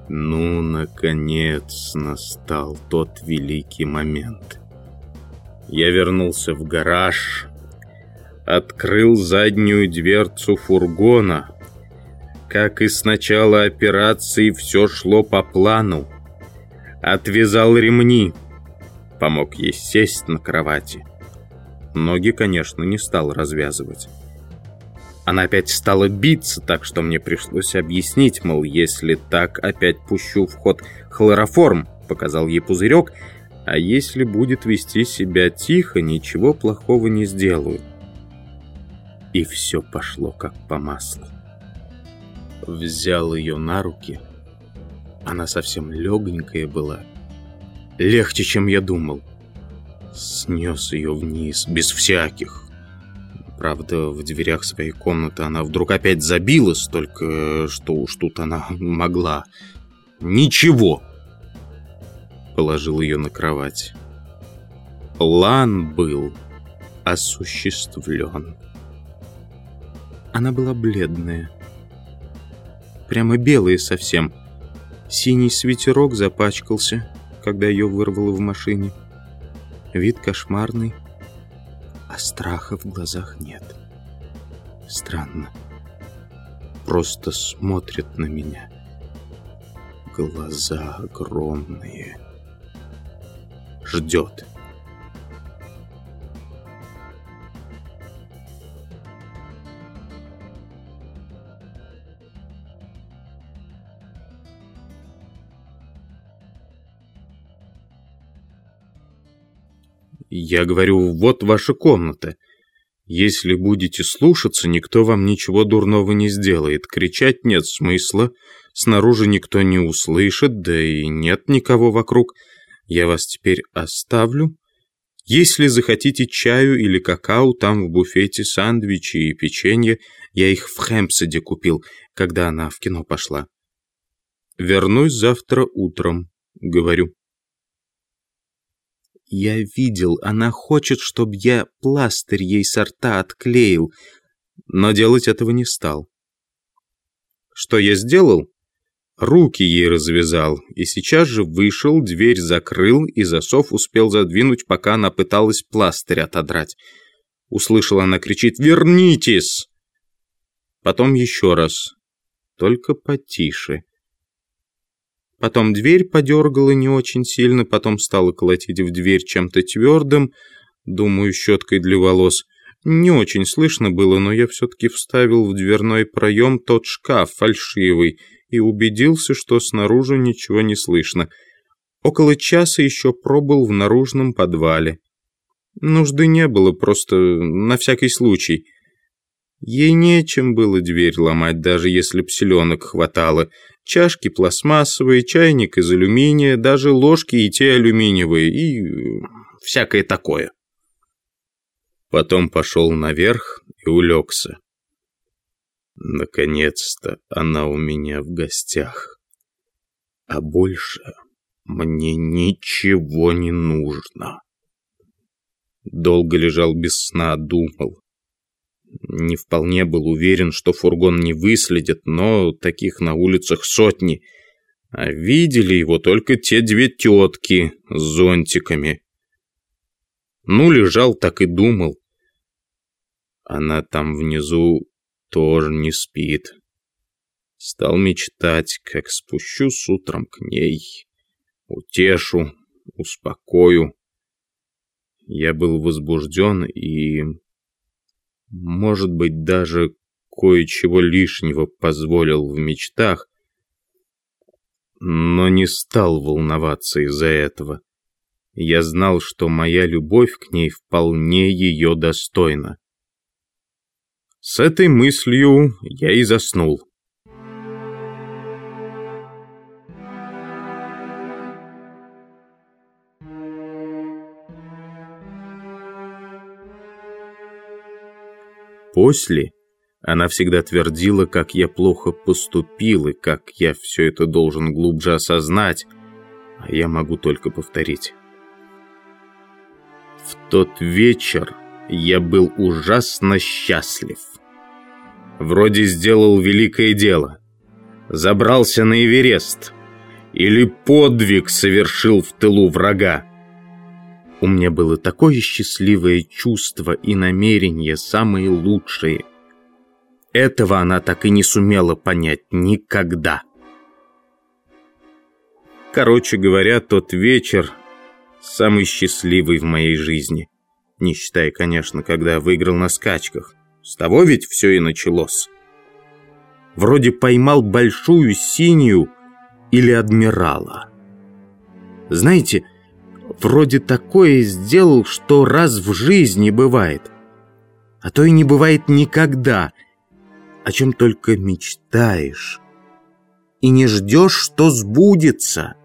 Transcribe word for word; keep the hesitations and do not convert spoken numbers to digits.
Ну, наконец, настал тот великий момент. Я вернулся в гараж, открыл заднюю дверцу фургона. Как и с начала операции, все шло по плану. Отвязал ремни, помог ей сесть на кровати. Ноги, конечно, не стал развязывать. Она опять стала биться, так что мне пришлось объяснить, мол, если так, опять пущу в ход хлороформ, показал ей пузырек, а если будет вести себя тихо, ничего плохого не сделаю. И все пошло как по маслу. Взял ее на руки. Она совсем легонькая была. Легче, чем я думал. Снес ее вниз, без всяких. Правда, в дверях своей комнаты она вдруг опять забилась, только что уж тут она могла. Ничего. Положил ее на кровать. План был осуществлен. Она была бледная. Прямо белая совсем. Синий свитерок запачкался, когда ее вырвало в машине. Вид кошмарный. А страха в глазах нет. Странно. Просто смотрит на меня. Глаза огромные. Ждет. Я говорю, вот ваша комната. Если будете слушаться, никто вам ничего дурного не сделает. Кричать нет смысла. Снаружи никто не услышит, да и нет никого вокруг. Я вас теперь оставлю. Если захотите чаю или какао, там в буфете сандвичи и печенье. Я их в Хэмпсиде купил, когда она в кино пошла. Вернусь завтра утром, говорю. Я видел, она хочет, чтобы я пластырь ей со рта отклеил, но делать этого не стал. Что я сделал? Руки ей развязал, и сейчас же вышел, дверь закрыл, и засов успел задвинуть, пока она пыталась пластырь отодрать. Услышала, она кричит «Вернитесь!» Потом еще раз, только потише. Потом дверь подергала не очень сильно, потом стала колотить в дверь чем-то твердым, думаю, щеткой для волос. Не очень слышно было, но я все-таки вставил в дверной проем тот шкаф фальшивый и убедился, что снаружи ничего не слышно. Около часа еще пробыл в наружном подвале. Нужды не было, просто на всякий случай. Ей нечем было дверь ломать, даже если б селенок хватало. Чашки пластмассовые, чайник из алюминия, даже ложки и те алюминиевые, и всякое такое. Потом пошел наверх и улегся. Наконец-то она у меня в гостях. А больше мне ничего не нужно. Долго лежал без сна, думал. Не вполне был уверен, что фургон не выследят, но таких на улицах сотни. А видели его только те две тетки с зонтиками. Ну, лежал, так и думал. Она там внизу тоже не спит. Стал мечтать, как спущусь утром к ней. Утешу, успокою. Я был возбужден и... может быть, даже кое-чего лишнего позволил в мечтах, но не стал волноваться из-за этого. Я знал, что моя любовь к ней вполне ее достойна. С этой мыслью я и заснул. После она всегда твердила, как я плохо поступил и как я все это должен глубже осознать, а я могу только повторить. В тот вечер я был ужасно счастлив. Вроде сделал великое дело. Забрался на Эверест. или подвиг совершил в тылу врага. У меня было такое счастливое чувство и намерения, самые лучшие. Этого она так и не сумела понять никогда. Короче говоря, тот вечер самый счастливый в моей жизни. Не считая, конечно, когда выиграл на скачках. С того ведь все и началось. Вроде поймал большую синюю или адмирала. Знаете, вроде такое сделал, что раз в жизни бывает. А то и не бывает никогда. О чем только мечтаешь. И не ждешь, что сбудется.